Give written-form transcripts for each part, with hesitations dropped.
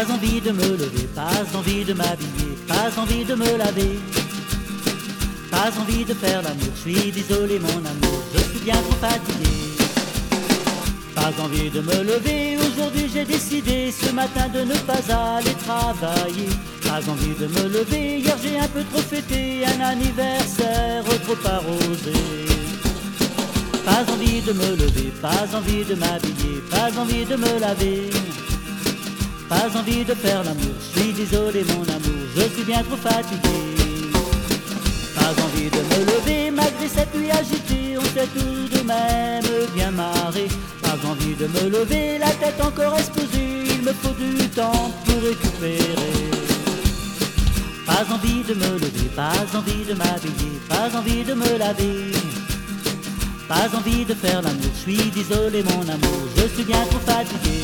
Pas envie de me lever, pas envie de m'habiller, pas envie de me laver. Pas envie de faire l'amour, je suis désolé mon amour, je suis bien trop fatigué. Pas envie de me lever, aujourd'hui j'ai décidé ce matin de ne pas aller travailler. Pas envie de me lever, hier j'ai un peu trop fêté un anniversaire trop arrosé. Pas envie de me lever, pas envie de m'habiller, pas envie de me laver. Pas envie de faire l'amour, je suis désolé mon amour, je suis bien trop fatigué. Pas envie de me lever malgré cette nuit agitée, on s'est tout de même bien marré. Pas envie de me lever, la tête encore explosée, il me faut du temps pour récupérer. Pas envie de me lever, pas envie de m'habiller, pas envie de me laver. Pas envie de faire l'amour, je suis désolé mon amour, je suis bien trop fatigué.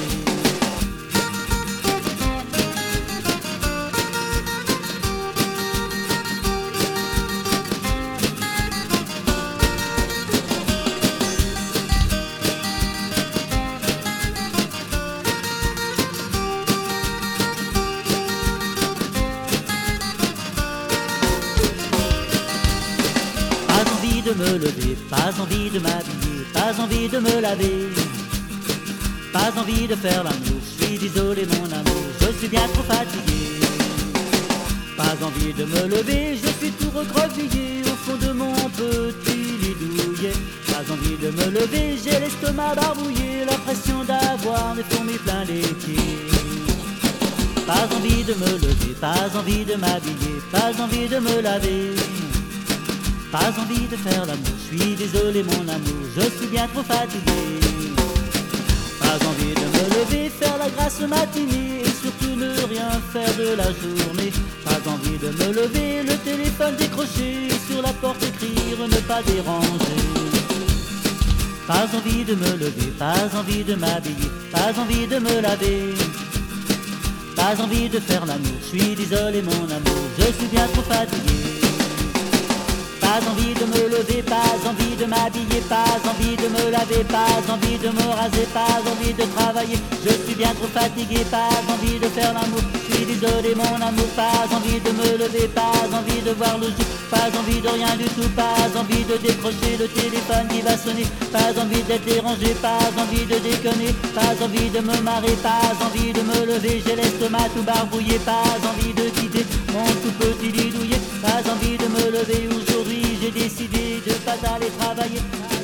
Pas envie de me lever, pas envie de m'habiller, pas envie de me laver. Pas envie de faire l'amour, je suis désolé mon amour, je suis bien trop fatigué. Pas envie de me lever, je suis tout recroquevillé au fond de mon petit lit douillet. Pas envie de me lever, j'ai l'estomac barbouillé, l'impression d'avoir des fourmis plein les pieds. Pas envie de me lever, pas envie de m'habiller, pas envie de me laver. Pas envie de faire l'amour, je suis désolé mon amour, je suis bien trop fatigué. Pas envie de me lever, faire la grasse matinée et surtout ne rien faire de la journée. Pas envie de me lever, le téléphone décroché, sur la porte écrire ne pas déranger. Pas envie de me lever, pas envie de m'habiller, pas envie de me laver. Pas envie de faire l'amour, je suis désolé mon amour, je suis bien trop fatigué. Pas envie de me lever, pas envie de m'habiller, pas envie de me laver, pas envie de me raser, pas envie de travailler, je suis bien trop fatigué, pas envie de faire l'amour, je suis désolé mon amour, pas envie de me lever, pas envie de voir le jour, pas envie de rien du tout, pas envie de décrocher le téléphone qui va sonner, pas envie d'être dérangé, pas envie de déconner, pas envie de me marrer, pas envie de me lever, j'ai l'estomac tout barbouillé, pas envie de quitter mon tout petit lit douillet, pas envie de me lever aujourd'hui. J'ai décidé de pas aller travailler.